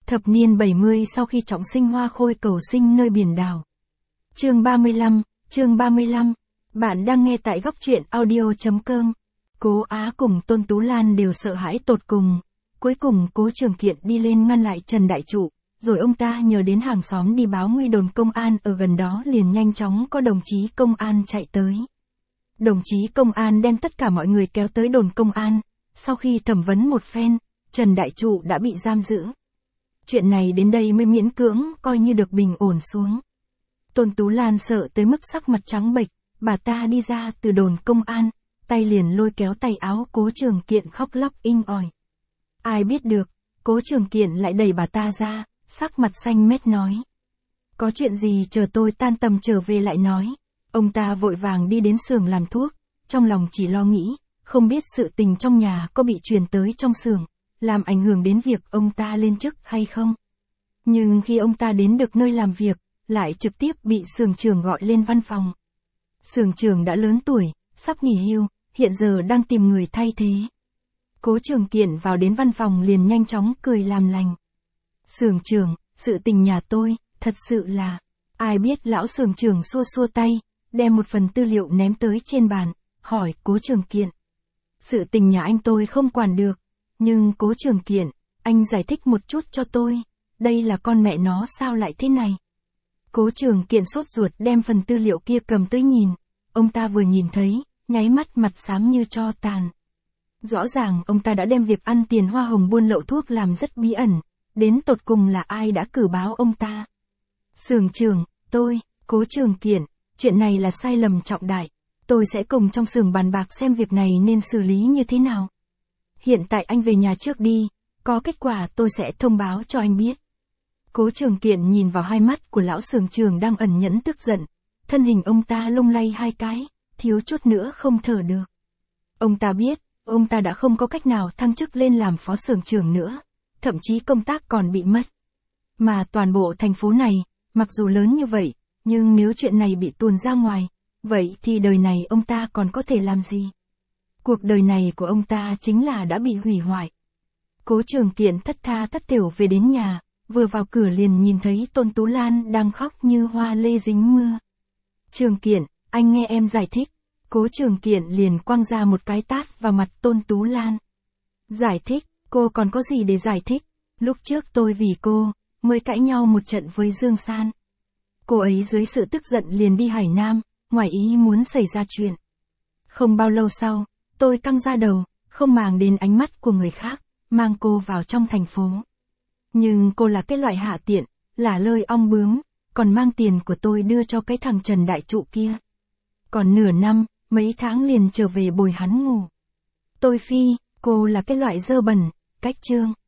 Thập niên 70 sau khi trọng sinh hoa khôi cầu sinh nơi biển đảo. Chương 35. Bạn đang nghe tại góc truyện audio.com. Cố Á cùng Tôn Tú Lan đều sợ hãi tột cùng. Cuối cùng Cố Trường Kiện đi lên ngăn lại Trần Đại Trụ, rồi ông ta nhờ đến hàng xóm đi báo nguy đồn công an ở gần đó, liền nhanh chóng có đồng chí công an chạy tới. Đồng chí công an đem tất cả mọi người kéo tới đồn công an. Sau khi thẩm vấn một phen, Trần Đại Trụ đã bị giam giữ. Chuyện này đến đây mới miễn cưỡng coi như được bình ổn xuống. Tôn Tú Lan sợ tới mức sắc mặt trắng bệch, bà ta đi ra từ đồn công an, tay liền lôi kéo tay áo Cố Trường Kiện khóc lóc inh ỏi. Ai biết được, Cố Trường Kiện lại đẩy bà ta ra, sắc mặt xanh mét nói. Có chuyện gì chờ tôi tan tầm trở về lại nói. Ông ta vội vàng đi đến xưởng làm thuốc, trong lòng chỉ lo nghĩ, không biết sự tình trong nhà có bị truyền tới trong xưởng, làm ảnh hưởng đến việc ông ta lên chức hay không. Nhưng khi ông ta đến được nơi làm việc, lại trực tiếp bị xưởng trưởng gọi lên văn phòng. Xưởng trưởng đã lớn tuổi, sắp nghỉ hưu, hiện giờ đang tìm người thay thế. Cố Trường Kiện vào đến văn phòng liền nhanh chóng cười làm lành. Xưởng trưởng, sự tình nhà tôi, thật sự là... Ai biết lão xưởng trưởng xua xua tay, đem một phần tư liệu ném tới trên bàn, hỏi Cố Trường Kiện. Sự tình nhà anh tôi không quản được, nhưng Cố Trường Kiện, anh giải thích một chút cho tôi, đây là con mẹ nó sao lại thế này. Cố Trường Kiện sốt ruột đem phần tư liệu kia cầm tới nhìn, ông ta vừa nhìn thấy, nháy mắt mặt xám như tro tàn. Rõ ràng ông ta đã đem việc ăn tiền hoa hồng buôn lậu thuốc làm rất bí ẩn, đến tột cùng là ai đã cử báo ông ta. Xưởng trưởng, tôi, Cố Trường Kiện, chuyện này là sai lầm trọng đại, tôi sẽ cùng trong xưởng bàn bạc xem việc này nên xử lý như thế nào. Hiện tại anh về nhà trước đi, có kết quả tôi sẽ thông báo cho anh biết. Cố Trường Kiện nhìn vào hai mắt của lão xưởng trưởng đang ẩn nhẫn tức giận, thân hình ông ta lung lay hai cái, thiếu chút nữa không thở được. Ông ta biết, ông ta đã không có cách nào thăng chức lên làm phó xưởng trưởng nữa, thậm chí công tác còn bị mất. Mà toàn bộ thành phố này, mặc dù lớn như vậy, nhưng nếu chuyện này bị tuồn ra ngoài, vậy thì đời này ông ta còn có thể làm gì? Cuộc đời này của ông ta chính là đã bị hủy hoại. Cố Trường Kiện thất tha thất thểu về đến nhà, vừa vào cửa liền nhìn thấy Tôn Tú Lan đang khóc như hoa lê dính mưa. Trường Kiện, anh nghe em giải thích. Cố Trường Kiện liền quăng ra một cái tát vào mặt Tôn Tú Lan. Giải thích, cô còn có gì để giải thích? Lúc trước tôi vì cô, mới cãi nhau một trận với Dương San. Cô ấy dưới sự tức giận liền đi Hải Nam, ngoài ý muốn xảy ra chuyện. Không bao lâu sau, tôi căng ra đầu, không màng đến ánh mắt của người khác, mang cô vào trong thành phố. Nhưng cô là cái loại hạ tiện, lả lơi ong bướm, còn mang tiền của tôi đưa cho cái thằng Trần Đại Trụ kia. Còn nửa năm, mấy tháng liền trở về bồi hắn ngủ. Tôi phi, cô là cái loại dơ bẩn, cách trương.